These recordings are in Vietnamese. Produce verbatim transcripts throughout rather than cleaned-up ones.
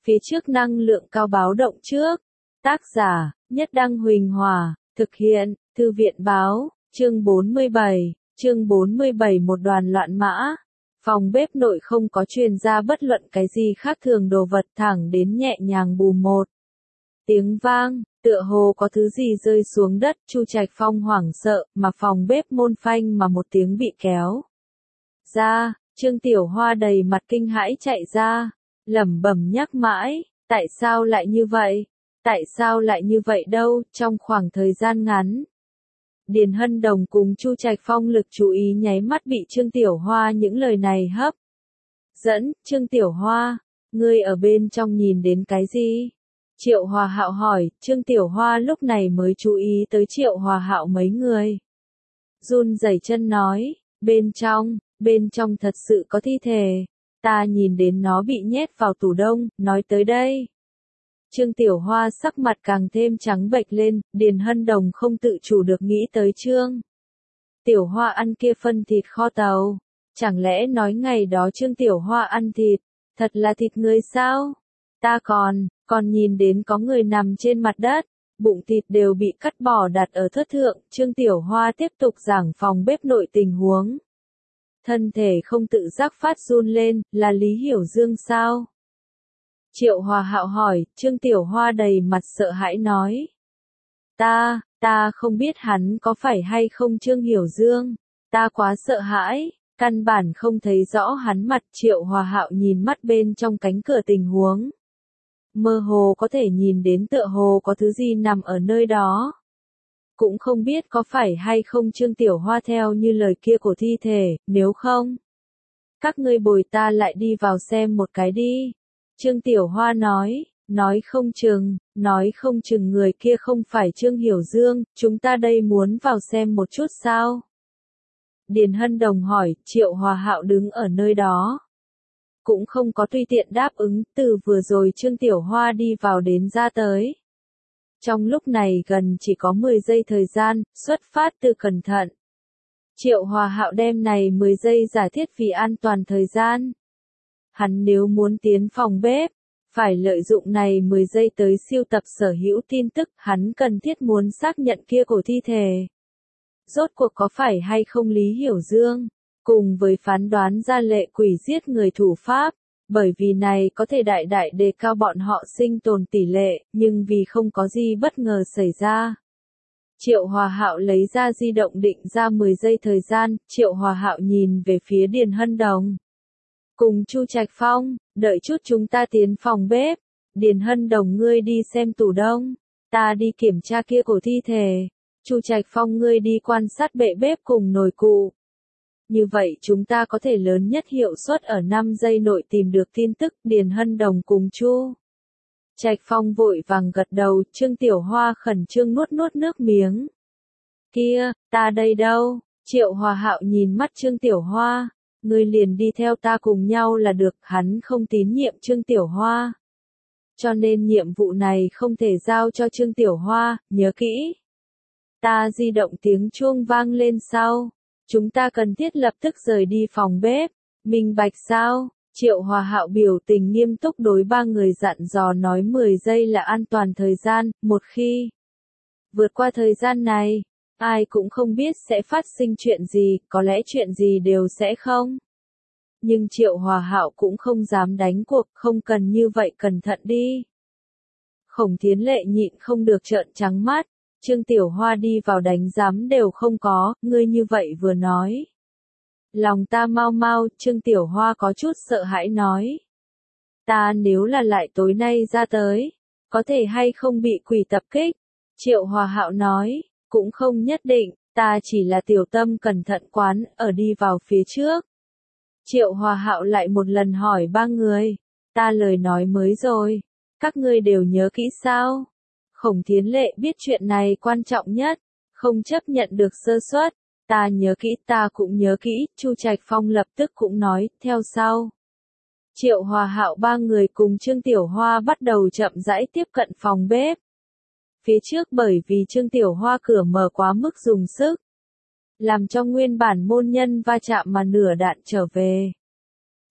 Phía trước năng lượng cao báo động trước. Tác giả, Nhất Đăng Huỳnh Hòa, thực hiện, Thư viện báo, chương bốn mươi bảy, chương bốn mươi bảy một đoàn loạn mã. Phòng bếp nội không có truyền ra bất luận cái gì khác thường đồ vật thẳng đến nhẹ nhàng bù một. Tiếng vang, tựa hồ có thứ gì rơi xuống đất, Chu Trạch Phong hoảng sợ, mà phòng bếp môn phanh mà một tiếng bị kéo ra, Trương Tiểu Hoa đầy mặt kinh hãi chạy ra, lẩm bẩm nhắc mãi, tại sao lại như vậy? Tại sao lại như vậy đâu? Trong khoảng thời gian ngắn, Điền Hân Đồng cùng Chu Trạch Phong lực chú ý nháy mắt bị Trương Tiểu Hoa những lời này hấp dẫn. Trương Tiểu Hoa, ngươi ở bên trong nhìn đến cái gì? Triệu Hòa Hạo hỏi. Trương Tiểu Hoa lúc này mới chú ý tới Triệu Hòa Hạo mấy người. Run rẩy chân nói, bên trong, bên trong thật sự có thi thể. Ta nhìn đến nó bị nhét vào tủ đông, nói tới đây. Trương Tiểu Hoa sắc mặt càng thêm trắng bệch lên, Điền Hân Đồng không tự chủ được nghĩ tới Trương Tiểu Hoa ăn kia phân thịt kho tàu. Chẳng lẽ nói ngày đó Trương Tiểu Hoa ăn thịt, thật là thịt người sao? Ta còn, còn nhìn đến có người nằm trên mặt đất, bụng thịt đều bị cắt bỏ đặt ở thớt thượng. Trương Tiểu Hoa tiếp tục giảng phòng bếp nội tình huống. Thân thể không tự giác phát run lên, là Lý Hiểu Dương sao? Triệu Hòa Hạo hỏi. Trương Tiểu Hoa đầy mặt sợ hãi nói. Ta, ta không biết hắn có phải hay không Trương Hiểu Dương. Ta quá sợ hãi, căn bản không thấy rõ hắn mặt. Triệu Hòa Hạo nhìn mắt bên trong cánh cửa tình huống. Mơ hồ có thể nhìn đến tựa hồ có thứ gì nằm ở nơi đó. Cũng không biết có phải hay không Trương Tiểu Hoa theo như lời kia của thi thể, nếu không, các ngươi bồi ta lại đi vào xem một cái đi. Trương Tiểu Hoa nói, nói không chừng, nói không chừng người kia không phải Trương Hiểu Dương, chúng ta đây muốn vào xem một chút sao? Điền Hân Đồng hỏi. Triệu Hòa Hạo đứng ở nơi đó, cũng không có tùy tiện đáp ứng. Từ vừa rồi Trương Tiểu Hoa đi vào đến ra tới, trong lúc này gần chỉ có mười giây thời gian, xuất phát từ cẩn thận. Triệu Hòa Hạo đem này mười giây giả thiết vì an toàn thời gian. Hắn nếu muốn tiến phòng bếp, phải lợi dụng này mười giây tới siêu tập sở hữu tin tức. Hắn cần thiết muốn xác nhận kia của thi thể rốt cuộc có phải hay không Lý Hiểu Dương, cùng với phán đoán ra lệ quỷ giết người thủ pháp. Bởi vì này có thể đại đại đề cao bọn họ sinh tồn tỷ lệ, nhưng vì không có gì bất ngờ xảy ra. Triệu Hòa Hạo lấy ra di động định ra mười giây thời gian. Triệu Hòa Hạo nhìn về phía Điền Hân Đồng cùng Chu Trạch Phong, đợi chút chúng ta tiến phòng bếp. Điền Hân Đồng ngươi đi xem tủ đông, ta đi kiểm tra kia cổ thi thể. Chu Trạch Phong ngươi đi quan sát bệ bếp cùng nồi cụ. Như vậy chúng ta có thể lớn nhất hiệu suất ở năm giây nội tìm được tin tức. Điền Hân Đồng cùng Chu Trạch Phong vội vàng gật đầu. Trương Tiểu Hoa khẩn trương nuốt nuốt nước miếng. Kia, ta đây đâu? Triệu Hòa Hạo nhìn mắt Trương Tiểu Hoa. Ngươi liền đi theo ta cùng nhau là được. Hắn không tín nhiệm Trương Tiểu Hoa, cho nên nhiệm vụ này không thể giao cho Trương Tiểu Hoa, nhớ kỹ. Ta di động tiếng chuông vang lên sau. Chúng ta cần thiết lập tức rời đi phòng bếp. Minh bạch sao? Triệu Hòa Hạo biểu tình nghiêm túc đối ba người dặn dò nói mười giây là an toàn thời gian. Một khi vượt qua thời gian này, ai cũng không biết sẽ phát sinh chuyện gì, có lẽ chuyện gì đều sẽ không. Nhưng Triệu Hòa Hạo cũng không dám đánh cuộc, không cần như vậy, cẩn thận đi. Khổng Thiến Lệ nhịn không được trợn trắng mắt. Trương Tiểu Hoa đi vào đánh giám đều không có, ngươi như vậy vừa nói. Lòng ta mau mau. Trương Tiểu Hoa có chút sợ hãi nói. Ta nếu là lại tối nay ra tới, có thể hay không bị quỷ tập kích? Triệu Hòa Hạo nói, cũng không nhất định, ta chỉ là tiểu tâm cẩn thận quán, ở đi vào phía trước. Triệu Hòa Hạo lại một lần hỏi ba người, ta lời nói mới rồi, các ngươi đều nhớ kỹ sao? Khổng Thiến Lệ biết chuyện này quan trọng nhất, không chấp nhận được sơ suất. Ta nhớ kỹ, ta cũng nhớ kỹ. Chu Trạch Phong lập tức cũng nói, theo sau. Triệu Hòa Hạo ba người cùng Trương Tiểu Hoa bắt đầu chậm rãi tiếp cận phòng bếp. Phía trước bởi vì Trương Tiểu Hoa cửa mở quá mức dùng sức, làm cho nguyên bản môn nhân va chạm mà nửa đạn trở về.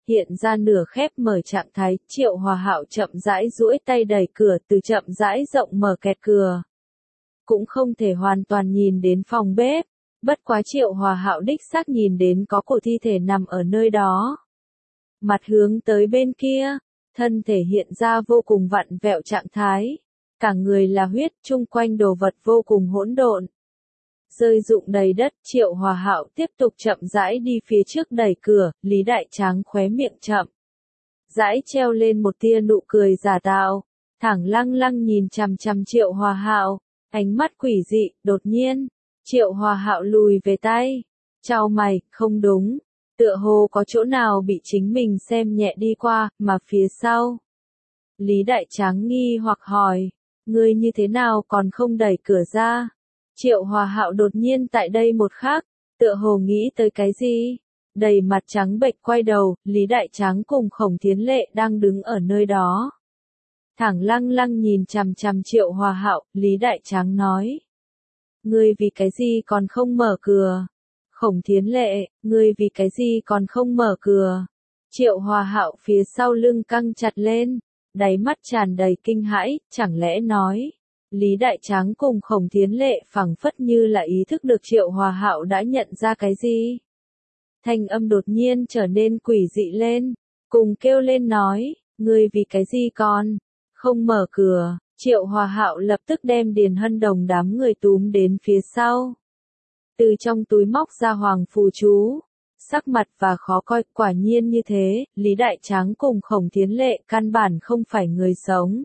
hiện ra nửa khép mở trạng thái, Triệu Hòa Hạo chậm rãi duỗi tay đẩy cửa từ chậm rãi rộng mở kẹt cửa. Cũng không thể hoàn toàn nhìn đến phòng bếp, bất quá Triệu Hòa Hạo đích xác nhìn đến có cổ thi thể nằm ở nơi đó. Mặt hướng tới bên kia, thân thể hiện ra vô cùng vặn vẹo trạng thái, cả người là huyết, chung quanh đồ vật vô cùng hỗn độn. Rơi rụng đầy đất, Triệu Hòa Hạo tiếp tục chậm rãi đi phía trước đẩy cửa, Lý Đại Tráng khóe miệng chậm rãi treo lên một tia nụ cười giả tạo, thẳng lăng lăng nhìn chằm chằm Triệu Hòa Hạo, ánh mắt quỷ dị. Đột nhiên, Triệu Hòa Hạo lùi về tay, chau mày, không đúng, tựa hồ có chỗ nào bị chính mình xem nhẹ đi qua, mà phía sau. Lý Đại Tráng nghi hoặc hỏi, ngươi như thế nào còn không đẩy cửa ra? Triệu Hòa Hạo đột nhiên tại đây một khắc, tựa hồ nghĩ tới cái gì? Đầy mặt trắng bệch quay đầu, Lý Đại Tráng cùng Khổng Thiến Lệ đang đứng ở nơi đó. Thẳng lăng lăng nhìn chằm chằm Triệu Hòa Hạo, Lý Đại Tráng nói. Ngươi vì cái gì còn không mở cửa? Khổng Thiến Lệ, ngươi vì cái gì còn không mở cửa? Triệu Hòa Hạo phía sau lưng căng chặt lên, đáy mắt tràn đầy kinh hãi, chẳng lẽ nói. Lý Đại Tráng cùng Khổng Thiến Lệ phảng phất như là ý thức được Triệu Hòa Hạo đã nhận ra cái gì. Thanh âm đột nhiên trở nên quỷ dị lên, cùng kêu lên nói, ngươi vì cái gì còn không mở cửa? Triệu Hòa Hạo lập tức đem Điền Hân Đồng đám người túm đến phía sau. Từ trong túi móc ra hoàng phù chú, sắc mặt và khó coi, quả nhiên như thế, Lý Đại Tráng cùng Khổng Thiến Lệ căn bản không phải người sống.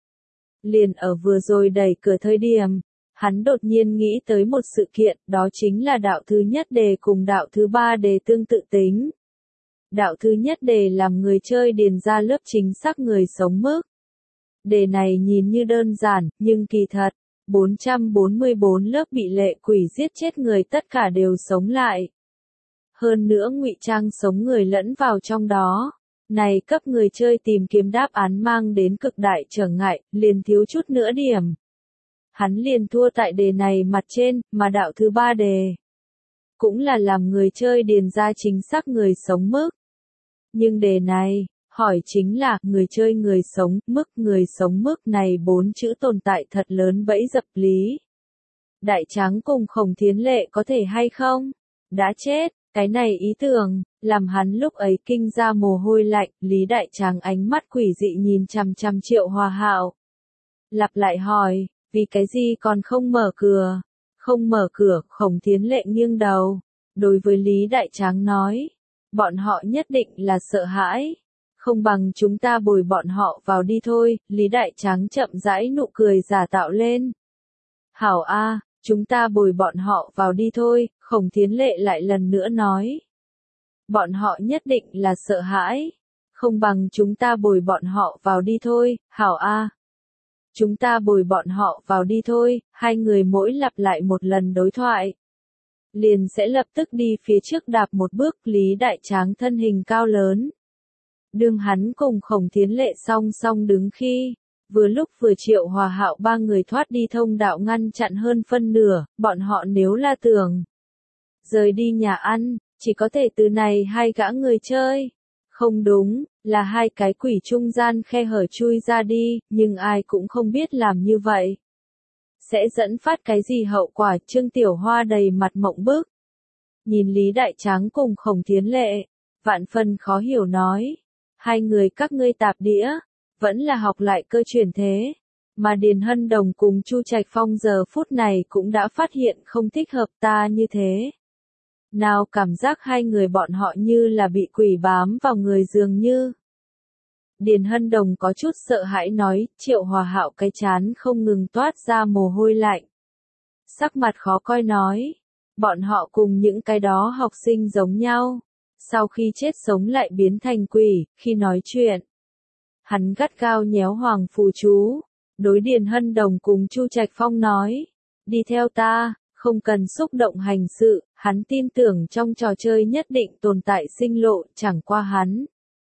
Liền ở vừa rồi đẩy cửa thời điểm, hắn đột nhiên nghĩ tới một sự kiện, đó chính là đạo thứ nhất đề cùng đạo thứ ba đề tương tự tính. Đạo thứ nhất đề làm người chơi điền ra lớp chính xác người sống mức. Đề này nhìn như đơn giản, nhưng kỳ thật, bốn trăm bốn mươi bốn lớp bị lệ quỷ giết chết người tất cả đều sống lại. Hơn nữa ngụy trang sống người lẫn vào trong đó. Này cấp người chơi tìm kiếm đáp án mang đến cực đại trở ngại, liền thiếu chút nữa điểm. Hắn liền thua tại đề này mặt trên, mà đạo thứ ba đề. Cũng là làm người chơi điền ra chính xác người sống mức. Nhưng đề này, hỏi chính là, người chơi người sống, mức người sống mức này bốn chữ tồn tại thật lớn bẫy dập Lý Đại Tráng cùng Khổng Thiến Lệ có thể hay không? Đã chết. Cái này ý tưởng, làm hắn lúc ấy kinh ra mồ hôi lạnh, Lý Đại Tráng ánh mắt quỷ dị nhìn chằm chằm Triệu Hòa Hạo. Lặp lại hỏi, vì cái gì còn không mở cửa? Không mở cửa, Khổng Thiến Lệ nghiêng đầu. Đối với Lý Đại Tráng nói, bọn họ nhất định là sợ hãi. Không bằng chúng ta bồi bọn họ vào đi thôi, Lý Đại Tráng chậm rãi nụ cười giả tạo lên. Hảo a, chúng ta bồi bọn họ vào đi thôi, Khổng Thiến Lệ lại lần nữa nói. Bọn họ nhất định là sợ hãi. Không bằng chúng ta bồi bọn họ vào đi thôi, hảo a. Chúng ta bồi bọn họ vào đi thôi, hai người mỗi lặp lại một lần đối thoại. Liền sẽ lập tức đi phía trước đạp một bước, Lý Đại Tráng thân hình cao lớn. Đương hắn cùng Khổng Thiến Lệ song song đứng khi, vừa lúc vừa Triệu Hòa Hạo ba người thoát đi thông đạo ngăn chặn hơn phân nửa, bọn họ nếu là tưởng rời đi nhà ăn, chỉ có thể từ này hai gã người chơi. Không đúng, là hai cái quỷ trung gian khe hở chui ra đi, nhưng ai cũng không biết làm như vậy. Sẽ dẫn phát cái gì hậu quả? Trương Tiểu Hoa đầy mặt mộng bức. Nhìn Lý Đại Tráng cùng Khổng Thiến Lệ, vạn phần khó hiểu nói. Hai người các ngươi tạp đĩa, vẫn là học lại cơ chuyển thế. Mà Điền Hân Đồng cùng Chu Trạch Phong giờ phút này cũng đã phát hiện không thích hợp ta như thế. Nào cảm giác hai người bọn họ như là bị quỷ bám vào người dường như. Điền Hân Đồng có chút sợ hãi nói, Triệu Hòa Hạo cái chán không ngừng toát ra mồ hôi lạnh. Sắc mặt khó coi nói, bọn họ cùng những cái đó học sinh giống nhau. Sau khi chết sống lại biến thành quỷ, khi nói chuyện. Hắn gắt gao nhéo hoàng phù chú, đối Điền Hân Đồng cùng Chu Trạch Phong nói, đi theo ta, không cần xúc động hành sự, hắn tin tưởng trong trò chơi nhất định tồn tại sinh lộ, chẳng qua hắn.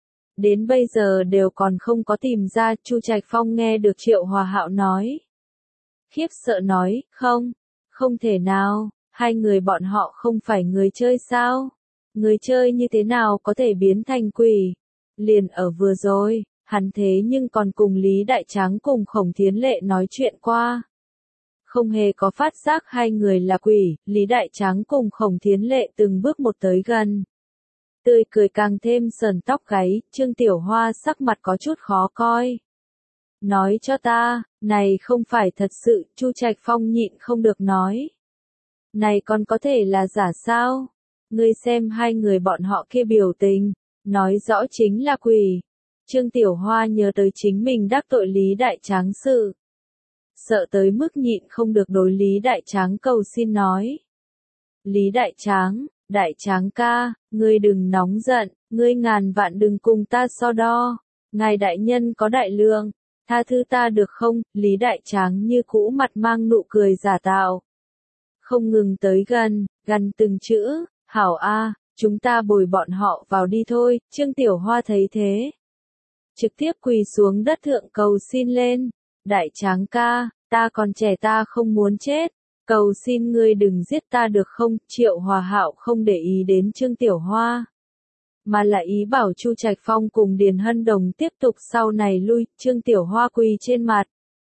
Đến bây giờ đều còn không có tìm ra, Chu Trạch Phong nghe được Triệu Hòa Hạo nói. Khiếp sợ nói, không, không thể nào, hai người bọn họ không phải người chơi sao? Người chơi như thế nào có thể biến thành quỷ? Liền ở vừa rồi, hắn thế nhưng còn cùng Lý Đại Tráng cùng Khổng Thiến Lệ nói chuyện qua. Không hề có phát giác hai người là quỷ, Lý Đại Tráng cùng Khổng Thiến Lệ từng bước một tới gần. Tươi cười càng thêm sờn tóc gáy, Trương Tiểu Hoa sắc mặt có chút khó coi. Nói cho ta, này không phải thật sự, Chu Trạch Phong nhịn không được nói. Này còn có thể là giả sao? Ngươi xem hai người bọn họ kia biểu tình, nói rõ chính là quỷ. Trương Tiểu Hoa nhớ tới chính mình đắc tội Lý Đại Tráng sự. Sợ tới mức nhịn không được đối Lý Đại Tráng cầu xin nói. Lý Đại Tráng, Đại Tráng ca, ngươi đừng nóng giận, ngươi ngàn vạn đừng cùng ta so đo. Ngài đại nhân có đại lượng, tha thứ ta được không? Lý Đại Tráng như cũ mặt mang nụ cười giả tạo. Không ngừng tới gần, gần từng chữ, hảo a, chúng ta bồi bọn họ vào đi thôi. Trương Tiểu Hoa thấy thế, trực tiếp quỳ xuống đất thượng cầu xin lên. Đại Tráng ca, ta còn trẻ ta không muốn chết, cầu xin ngươi đừng giết ta được không? Triệu Hòa Hạo không để ý đến Trương Tiểu Hoa, mà lại ý bảo Chu Trạch Phong cùng Điền Hân Đồng tiếp tục sau này lui. Trương Tiểu Hoa quỳ trên mặt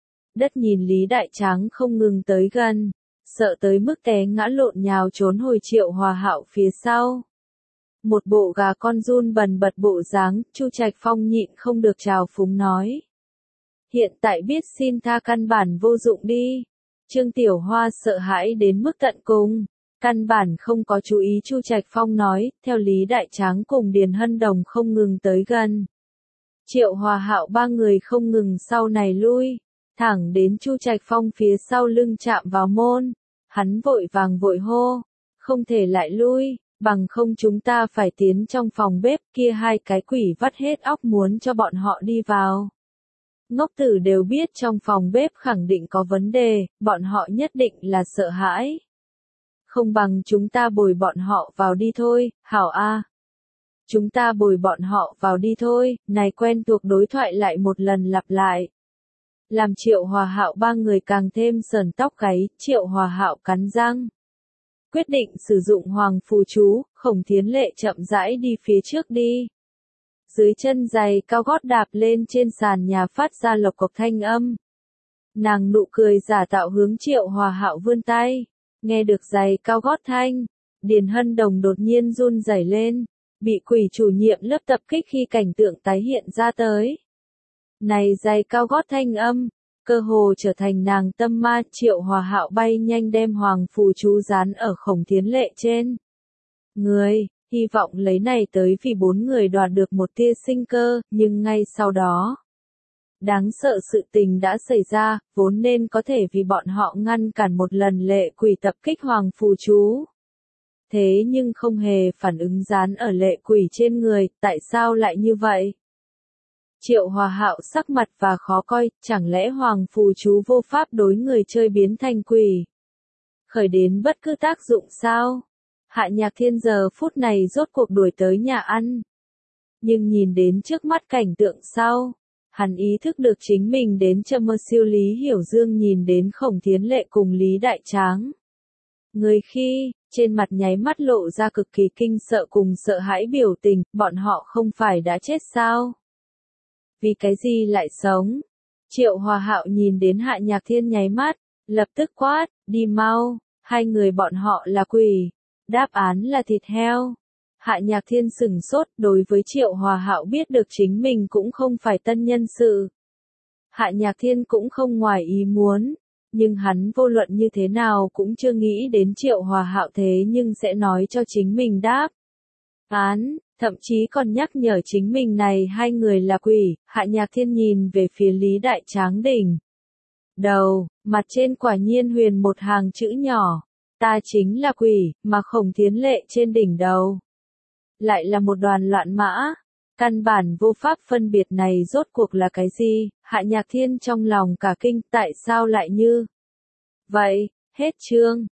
đất nhìn Lý Đại Tráng không ngừng tới gần, sợ tới mức té ngã lộn nhào trốn hồi Triệu Hòa Hạo phía sau. Một bộ gà con run bần bật bộ dáng, Chu Trạch Phong nhịn không được trào phúng nói. Hiện tại biết xin tha căn bản vô dụng đi. Trương Tiểu Hoa sợ hãi đến mức tận cùng, căn bản không có chú ý Chu Trạch Phong nói, theo Lý Đại Tráng cùng Điền Hân Đồng không ngừng tới gần. Triệu Hòa Hạo ba người không ngừng sau này lui, thẳng đến Chu Trạch Phong phía sau lưng chạm vào môn, hắn vội vàng vội hô, không thể lại lui, bằng không chúng ta phải tiến trong phòng bếp, kia hai cái quỷ vắt hết óc muốn cho bọn họ đi vào. Ngốc tử đều biết trong phòng bếp khẳng định có vấn đề, bọn họ nhất định là sợ hãi. Không bằng chúng ta bồi bọn họ vào đi thôi, hảo a. Chúng ta bồi bọn họ vào đi thôi, này quen thuộc đối thoại lại một lần lặp lại. Làm Triệu Hòa Hạo ba người càng thêm sờn tóc gáy, Triệu Hòa Hạo cắn răng. Quyết định sử dụng hoàng phù chú, Khổng Thiến Lệ chậm rãi đi phía trước đi. Dưới chân giày cao gót đạp lên trên sàn nhà phát ra lộc cộc thanh âm. Nàng nụ cười giả tạo hướng Triệu Hòa Hạo vươn tay. Nghe được giày cao gót thanh, Điền Hân Đồng đột nhiên run rẩy lên, bị quỷ chủ nhiệm lớp tập kích khi cảnh tượng tái hiện ra tới. Này giày cao gót thanh âm, cơ hồ trở thành nàng tâm ma. Triệu Hòa Hạo bay nhanh đem hoàng phù chú dán ở Khổng Thiến Lệ trên người, hy vọng lấy này tới vì bốn người đoạt được một tia sinh cơ, nhưng ngay sau đó, đáng sợ sự tình đã xảy ra, vốn nên có thể vì bọn họ ngăn cản một lần lệ quỷ tập kích hoàng phù chú. Thế nhưng không hề phản ứng dán ở lệ quỷ trên người, tại sao lại như vậy? Triệu Hòa Hạo sắc mặt và khó coi, chẳng lẽ hoàng phù chú vô pháp đối người chơi biến thành quỷ? Khởi đến bất cứ tác dụng sao? Hạ Nhạc Thiên giờ phút này rốt cuộc đuổi tới nhà ăn. Nhưng nhìn đến trước mắt cảnh tượng sau, hắn ý thức được chính mình đến châm mơ siêu Lý Hiểu Dương nhìn đến Khổng Thiến Lệ cùng Lý Đại Tráng. Người khi, trên mặt nháy mắt lộ ra cực kỳ kinh sợ cùng sợ hãi biểu tình, bọn họ không phải đã chết sao? Vì cái gì lại sống? Triệu Hòa Hạo nhìn đến Hạ Nhạc Thiên nháy mắt, lập tức quát, đi mau, hai người bọn họ là quỷ. Đáp án là thịt heo. Hạ Nhạc Thiên sửng sốt, đối với Triệu Hòa Hạo biết được chính mình cũng không phải tân nhân sự. Hạ Nhạc Thiên cũng không ngoài ý muốn, nhưng hắn vô luận như thế nào cũng chưa nghĩ đến Triệu Hòa Hạo thế nhưng sẽ nói cho chính mình đáp án, thậm chí còn nhắc nhở chính mình này hai người là quỷ. Hạ Nhạc Thiên nhìn về phía Lý Đại Tráng đỉnh đầu, mặt trên quả nhiên huyền một hàng chữ nhỏ. Ta chính là quỷ, mà Khổng Thiến Lệ trên đỉnh đầu lại là một đoàn loạn mã. Căn bản vô pháp phân biệt này rốt cuộc là cái gì? Hạ Nhạc Thiên trong lòng cả kinh, tại sao lại như vậy? Hết chương.